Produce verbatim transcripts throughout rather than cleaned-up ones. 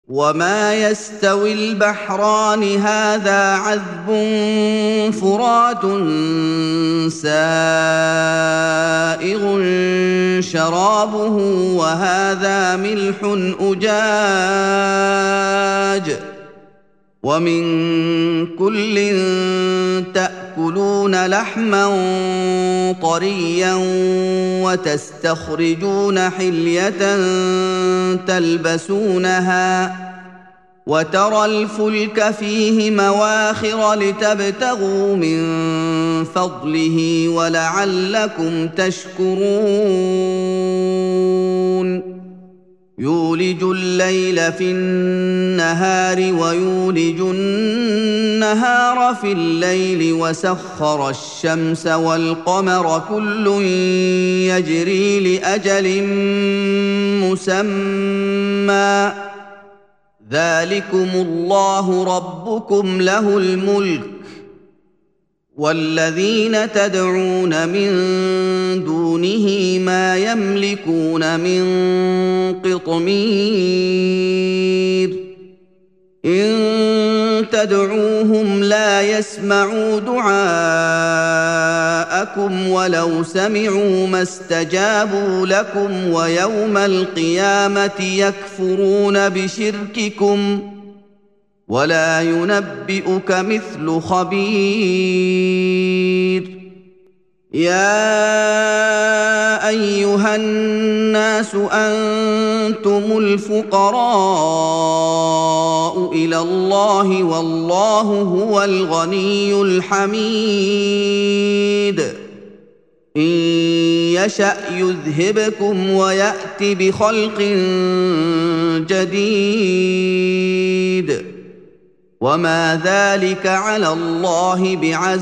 وما يستوي البحران هذا عذب فرات سائغ شرابه وهذا ملح أجاج ومن كل تأكلون لحما طريا وتستخرجون حلية تلبسونها وترى الفلك فيه مواخر لتبتغوا من فضله ولعلكم تشكرون يولج الليل في النهار ويولج النهار في الليل وسخر الشمس والقمر كل يجري لأجل مسمى ذلكم الله ربكم له الملك والذين تدعون من دونه ما يملكون من قطمير إن تدعوهم لا يسمعوا دعاءكم ولو سمعوا ما استجابوا لكم ويوم القيامة يكفرون بشرككم ولا ينبئك مثل خبير يا أيها الناس أنتم الفقراء إلى الله والله هو الغني الحميد إن يشأ يذهبكم ويأت بخلق جديد وما ذلك على الله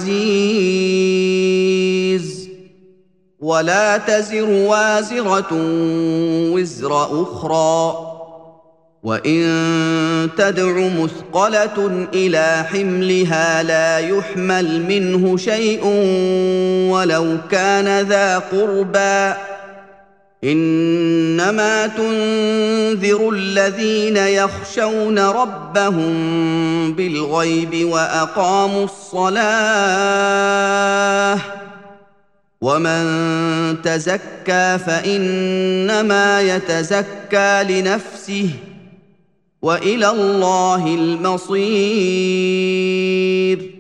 بعزيز ولا تزر وازرة وزر أخرى وإن تدع مثقلة إلى حملها لا يحمل منه شيء ولو كان ذا قربى إنما تنذر الذين يخشون ربهم بالغيب وأقاموا الصلاة ومن تزكى فإنما يتزكى لنفسه وإلى الله المصير